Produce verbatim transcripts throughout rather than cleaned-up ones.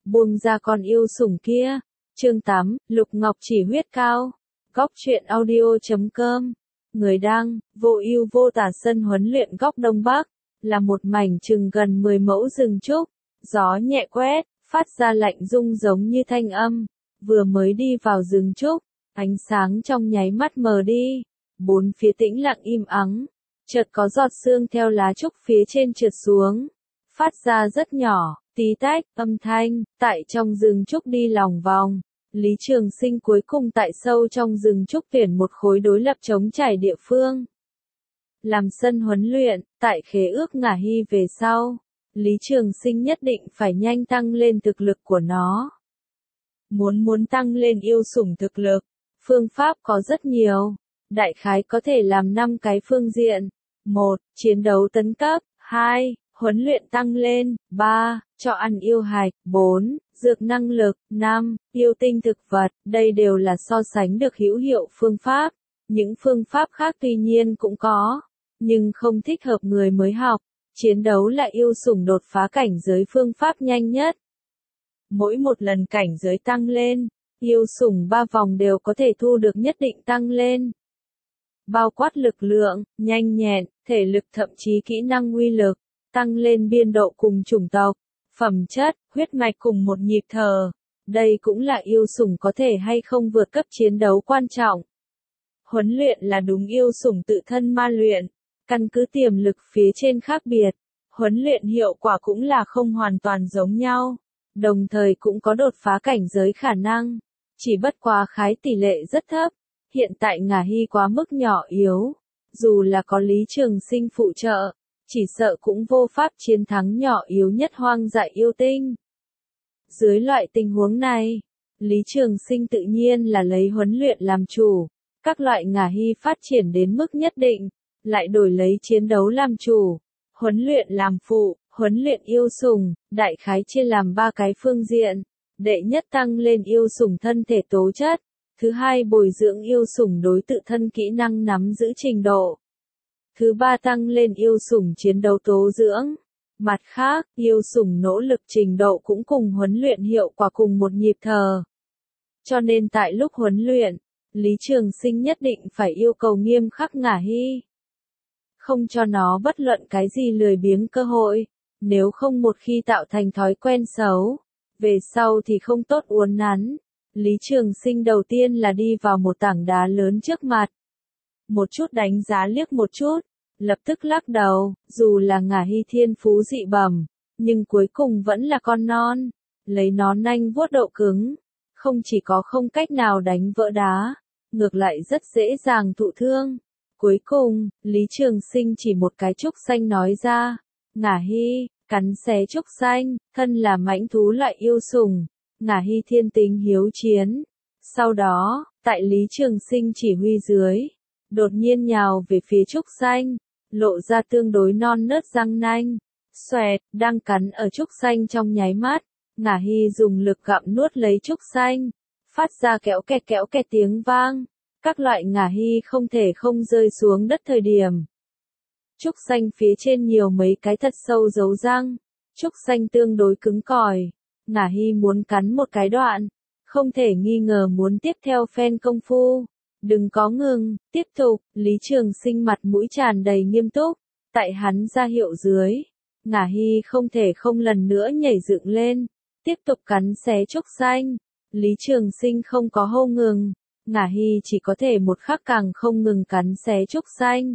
buông ra con yêu sủng kia. Chương tám, Lục Ngọc Chỉ huyết cao. Góc truyện audio chấm com. Người đăng, vô ưu vô tả. Sân huấn luyện góc Đông Bắc, là một mảnh chừng gần mười mẫu rừng trúc. Gió nhẹ quét, phát ra lạnh rung giống như thanh âm. Vừa mới đi vào rừng trúc, ánh sáng trong nháy mắt mờ đi. Bốn phía tĩnh lặng im ắng. Chợt có giọt sương theo lá trúc phía trên trượt xuống, phát ra rất nhỏ, tí tách, âm thanh. Tại trong rừng trúc đi lòng vòng, Lý Trường Sinh cuối cùng tại sâu trong rừng trúc tuyển một khối đối lập trống trải địa phương làm sân huấn luyện. Tại khế ước Ngả Hy về sau, Lý Trường Sinh nhất định phải nhanh tăng lên thực lực của nó. Muốn muốn tăng lên yêu sủng thực lực, phương pháp có rất nhiều. Đại khái có thể làm năm cái phương diện. một. Chiến đấu tấn cấp. hai. Huấn luyện tăng lên. ba. Cho ăn yêu hạch. bốn. Dược năng lực. năm. Yêu tinh thực vật. Đây đều là so sánh được hữu hiệu phương pháp. Những phương pháp khác tuy nhiên cũng có, nhưng không thích hợp người mới học. Chiến đấu là yêu sủng đột phá cảnh giới phương pháp nhanh nhất. Mỗi một lần cảnh giới tăng lên, yêu sủng ba vòng đều có thể thu được nhất định tăng lên. Bao quát lực lượng, nhanh nhẹn, thể lực thậm chí kỹ năng uy lực, tăng lên biên độ cùng chủng tộc, phẩm chất, huyết mạch cùng một nhịp thở. Đây cũng là yêu sủng có thể hay không vượt cấp chiến đấu quan trọng. Huấn luyện là đúng yêu sủng tự thân ma luyện, căn cứ tiềm lực phía trên khác biệt, huấn luyện hiệu quả cũng là không hoàn toàn giống nhau, đồng thời cũng có đột phá cảnh giới khả năng, chỉ bất quá khái tỷ lệ rất thấp. Hiện tại Ngả Hy quá mức nhỏ yếu, dù là có Lý Trường Sinh phụ trợ, chỉ sợ cũng vô pháp chiến thắng nhỏ yếu nhất hoang dại yêu tinh. Dưới loại tình huống này, Lý Trường Sinh tự nhiên là lấy huấn luyện làm chủ, các loại Ngả Hy phát triển đến mức nhất định, lại đổi lấy chiến đấu làm chủ, huấn luyện làm phụ, huấn luyện yêu sủng, đại khái chia làm ba cái phương diện. Đệ nhất tăng lên yêu sủng thân thể tố chất. Thứ hai bồi dưỡng yêu sủng đối tự thân kỹ năng nắm giữ trình độ. Thứ ba tăng lên yêu sủng chiến đấu tố dưỡng. Mặt khác, yêu sủng nỗ lực trình độ cũng cùng huấn luyện hiệu quả cùng một nhịp thở. Cho nên tại lúc huấn luyện, Lý Trường Sinh nhất định phải yêu cầu nghiêm khắc Ngả Hy. Không cho nó bất luận cái gì lười biếng cơ hội, nếu không một khi tạo thành thói quen xấu, về sau thì không tốt uốn nắn. Lý Trường Sinh đầu tiên là đi vào một tảng đá lớn trước mặt. Một chút đánh giá liếc một chút, lập tức lắc đầu, dù là Ngả Hy thiên phú dị bẩm, nhưng cuối cùng vẫn là con non, lấy nó nanh vuốt độ cứng, không chỉ có không cách nào đánh vỡ đá, ngược lại rất dễ dàng thụ thương. Cuối cùng, Lý Trường Sinh chỉ một cái trúc xanh nói ra, Ngả Hy, cắn xé trúc xanh, thân là mãnh thú loại yêu sủng. Ngả Hy thiên tính hiếu chiến. Sau đó, tại Lý Trường Sinh chỉ huy dưới, đột nhiên nhào về phía trúc xanh, lộ ra tương đối non nớt răng nanh. Xoẹt, đang cắn ở trúc xanh trong nháy mắt, Ngả Hy dùng lực gặm nuốt lấy trúc xanh, phát ra kéo kẹt kéo kẹt tiếng vang. Các loại Ngả Hy không thể không rơi xuống đất thời điểm. Trúc xanh phía trên nhiều mấy cái thật sâu dấu răng, trúc xanh tương đối cứng cỏi. Ngả Hy muốn cắn một cái đoạn, không thể nghi ngờ muốn tiếp theo phen công phu. Đừng có ngừng, tiếp tục. Lý Trường Sinh mặt mũi tràn đầy nghiêm túc, tại hắn ra hiệu dưới, Ngả Hy không thể không lần nữa nhảy dựng lên, tiếp tục cắn xé trúc xanh. Lý Trường Sinh không có hô ngừng, Ngả Hy chỉ có thể một khắc càng không ngừng cắn xé trúc xanh.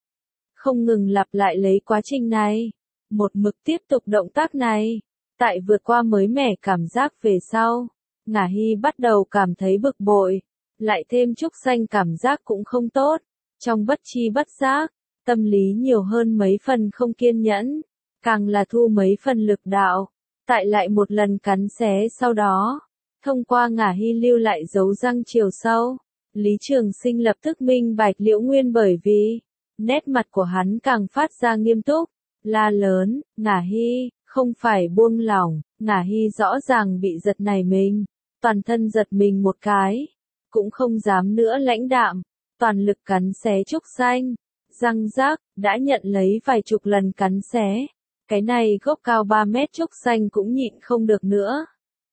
Không ngừng lặp lại lấy quá trình này, một mực tiếp tục động tác này. Tại vượt qua mới mẻ cảm giác về sau, Ngả Hy bắt đầu cảm thấy bực bội, lại thêm trúc xanh cảm giác cũng không tốt, trong bất chi bất giác, tâm lý nhiều hơn mấy phần không kiên nhẫn, càng là thu mấy phần lực đạo. Tại lại một lần cắn xé sau đó, thông qua Ngả Hy lưu lại dấu răng chiều sâu, Lý Trường Sinh lập tức minh bạch Liễu Nguyên, bởi vì nét mặt của hắn càng phát ra nghiêm túc, la lớn, Ngả Hy, không phải buông lỏng. Ngả Hy rõ ràng bị giật nảy mình, toàn thân giật mình một cái, cũng không dám nữa lãnh đạm, toàn lực cắn xé trúc xanh, răng rác, đã nhận lấy vài chục lần cắn xé. Cái này gốc cao ba mét trúc xanh cũng nhịn không được nữa,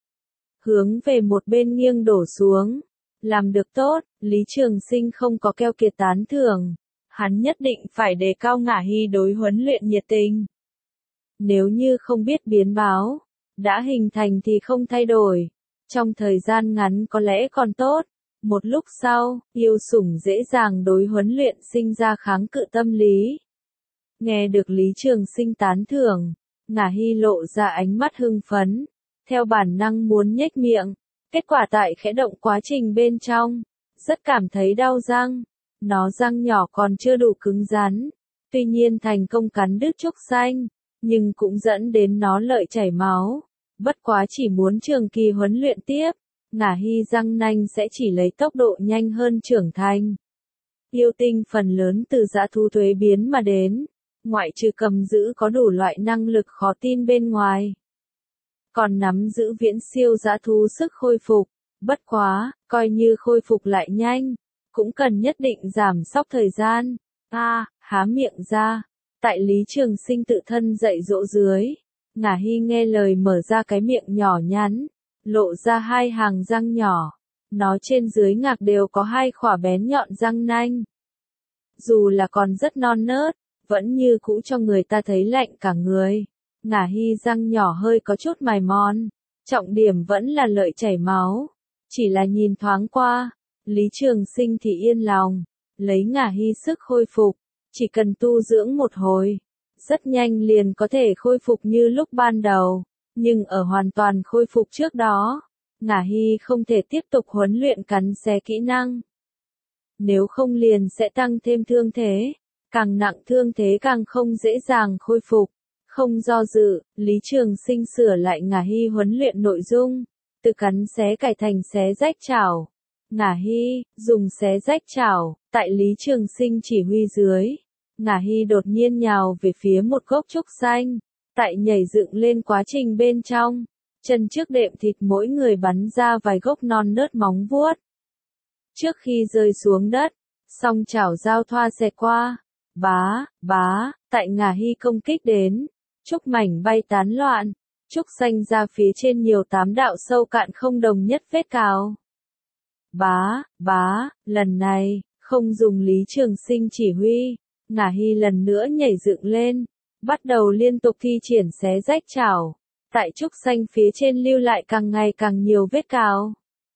hướng về một bên nghiêng đổ xuống. Làm được tốt, Lý Trường Sinh không có keo kiệt tán thưởng. Hắn nhất định phải đề cao Ngả Hy đối huấn luyện nhiệt tình. Nếu như không biết biến báo, đã hình thành thì không thay đổi. Trong thời gian ngắn có lẽ còn tốt. Một lúc sau, yêu sủng dễ dàng đối huấn luyện sinh ra kháng cự tâm lý. Nghe được Lý Trường Sinh tán thưởng, Ngả Hy lộ ra ánh mắt hưng phấn, theo bản năng muốn nhếch miệng. Kết quả tại khẽ động quá trình bên trong, rất cảm thấy đau răng. Nó răng nhỏ còn chưa đủ cứng rắn, tuy nhiên thành công cắn đứt trúc xanh, nhưng cũng dẫn đến nó lợi chảy máu. Bất quá chỉ muốn trường kỳ huấn luyện tiếp, Ngả Hy răng nanh sẽ chỉ lấy tốc độ nhanh hơn trưởng thành. Yêu tinh phần lớn từ dã thú thuế biến mà đến, ngoại trừ cầm giữ có đủ loại năng lực khó tin bên ngoài. Còn nắm giữ viễn siêu dã thú sức khôi phục, bất quá, coi như khôi phục lại nhanh, cũng cần nhất định giảm sóc thời gian. A, à, há miệng ra, tại Lý Trường Sinh tự thân dạy dỗ dưới, Ngả Hy nghe lời mở ra cái miệng nhỏ nhắn, lộ ra hai hàng răng nhỏ, nó trên dưới ngạc đều có hai khỏa bén nhọn răng nanh. Dù là còn rất non nớt, vẫn như cũ cho người ta thấy lạnh cả người. Ngả Hy răng nhỏ hơi có chút mài mòn, trọng điểm vẫn là lợi chảy máu. Chỉ là nhìn thoáng qua, Lý Trường Sinh thì yên lòng, lấy Ngả Hy sức khôi phục, chỉ cần tu dưỡng một hồi, rất nhanh liền có thể khôi phục như lúc ban đầu. Nhưng ở hoàn toàn khôi phục trước đó, Ngả Hy không thể tiếp tục huấn luyện cắn xé kỹ năng. Nếu không liền sẽ tăng thêm thương thế, càng nặng thương thế càng không dễ dàng khôi phục. Không do dự, Lý Trường Sinh sửa lại Ngả Hy huấn luyện nội dung, từ cắn xé cải thành xé rách chảo. Ngả Hy, dùng xé rách chảo, tại Lý Trường Sinh chỉ huy dưới, Ngả Hy đột nhiên nhào về phía một gốc trúc xanh, tại nhảy dựng lên quá trình bên trong, chân trước đệm thịt mỗi người bắn ra vài gốc non nớt móng vuốt. Trước khi rơi xuống đất, song chảo giao thoa xẹt qua, bá, bá, tại Ngả Hy công kích đến, trúc mảnh bay tán loạn, trúc xanh ra phía trên nhiều tám đạo sâu cạn không đồng nhất vết cào. Bá, bá, lần này, không dùng Lý Trường Sinh chỉ huy, Ngả Hy lần nữa nhảy dựng lên, bắt đầu liên tục thi triển xé rách chảo, tại trúc xanh phía trên lưu lại càng ngày càng nhiều vết cào.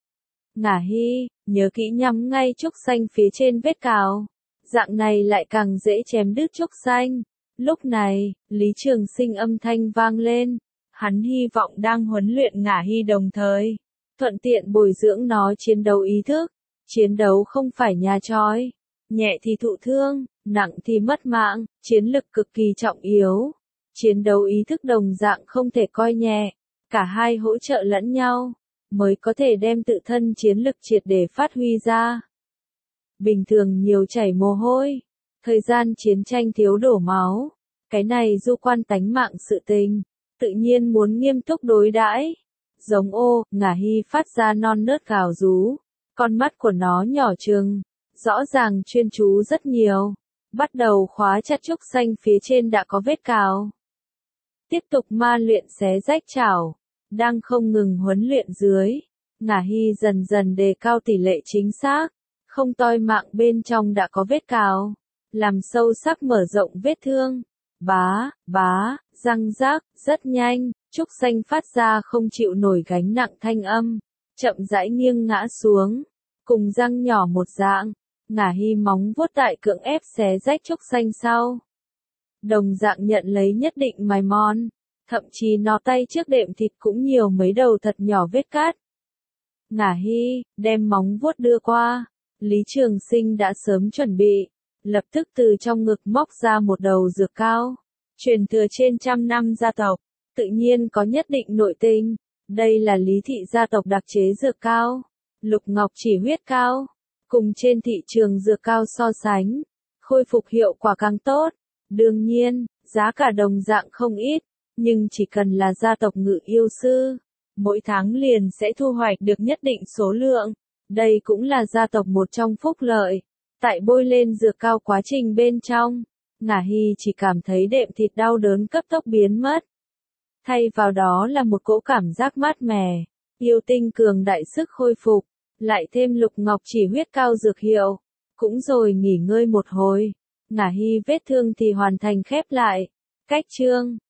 Ngả Hy, nhớ kỹ nhắm ngay trúc xanh phía trên vết cào, dạng này lại càng dễ chém đứt trúc xanh. Lúc này, Lý Trường Sinh âm thanh vang lên, hắn hy vọng đang huấn luyện Ngả Hy đồng thời, thuận tiện bồi dưỡng nó chiến đấu ý thức. Chiến đấu không phải nhà trói, nhẹ thì thụ thương, nặng thì mất mạng, chiến lực cực kỳ trọng yếu. Chiến đấu ý thức đồng dạng không thể coi nhẹ, cả hai hỗ trợ lẫn nhau, mới có thể đem tự thân chiến lực triệt để phát huy ra. Bình thường nhiều chảy mồ hôi, thời gian chiến tranh thiếu đổ máu, cái này du quan tánh mạng sự tình, tự nhiên muốn nghiêm túc đối đãi. Giống ô, Ngả Hy phát ra non nớt gào rú, con mắt của nó nhỏ trừng, rõ ràng chuyên chú rất nhiều, bắt đầu khóa chặt trúc xanh phía trên đã có vết cào. Tiếp tục ma luyện xé rách chảo, đang không ngừng huấn luyện dưới, Ngả Hy dần dần đề cao tỷ lệ chính xác, không toi mạng bên trong đã có vết cào, làm sâu sắc mở rộng vết thương. Bá, bá, răng rác, rất nhanh, trúc xanh phát ra không chịu nổi gánh nặng thanh âm, chậm rãi nghiêng ngã xuống, cùng răng nhỏ một dạng, Ngả Hy móng vuốt tại cưỡng ép xé rách trúc xanh sau. Đồng dạng nhận lấy nhất định mài mòn, thậm chí nó tay trước đệm thịt cũng nhiều mấy đầu thật nhỏ vết cát. Ngả Hy, đem móng vuốt đưa qua, Lý Trường Sinh đã sớm chuẩn bị, lập tức từ trong ngực móc ra một đầu dược cao, truyền thừa trên trăm năm gia tộc, tự nhiên có nhất định nội tình, đây là Lý thị gia tộc đặc chế dược cao, Lục Ngọc Chỉ huyết cao, cùng trên thị trường dược cao so sánh, khôi phục hiệu quả càng tốt, đương nhiên, giá cả đồng dạng không ít, nhưng chỉ cần là gia tộc ngự yêu sư, mỗi tháng liền sẽ thu hoạch được nhất định số lượng, đây cũng là gia tộc một trong phúc lợi. Tại bôi lên dược cao quá trình bên trong, Ngả Hy chỉ cảm thấy đệm thịt đau đớn cấp tốc biến mất. Thay vào đó là một cỗ cảm giác mát mẻ, Yêu tinh cường đại sức khôi phục, lại thêm lục ngọc chỉ huyết cao dược hiệu. Cũng rồi nghỉ ngơi một hồi, ngả hy vết thương thì hoàn thành khép lại. Cách chương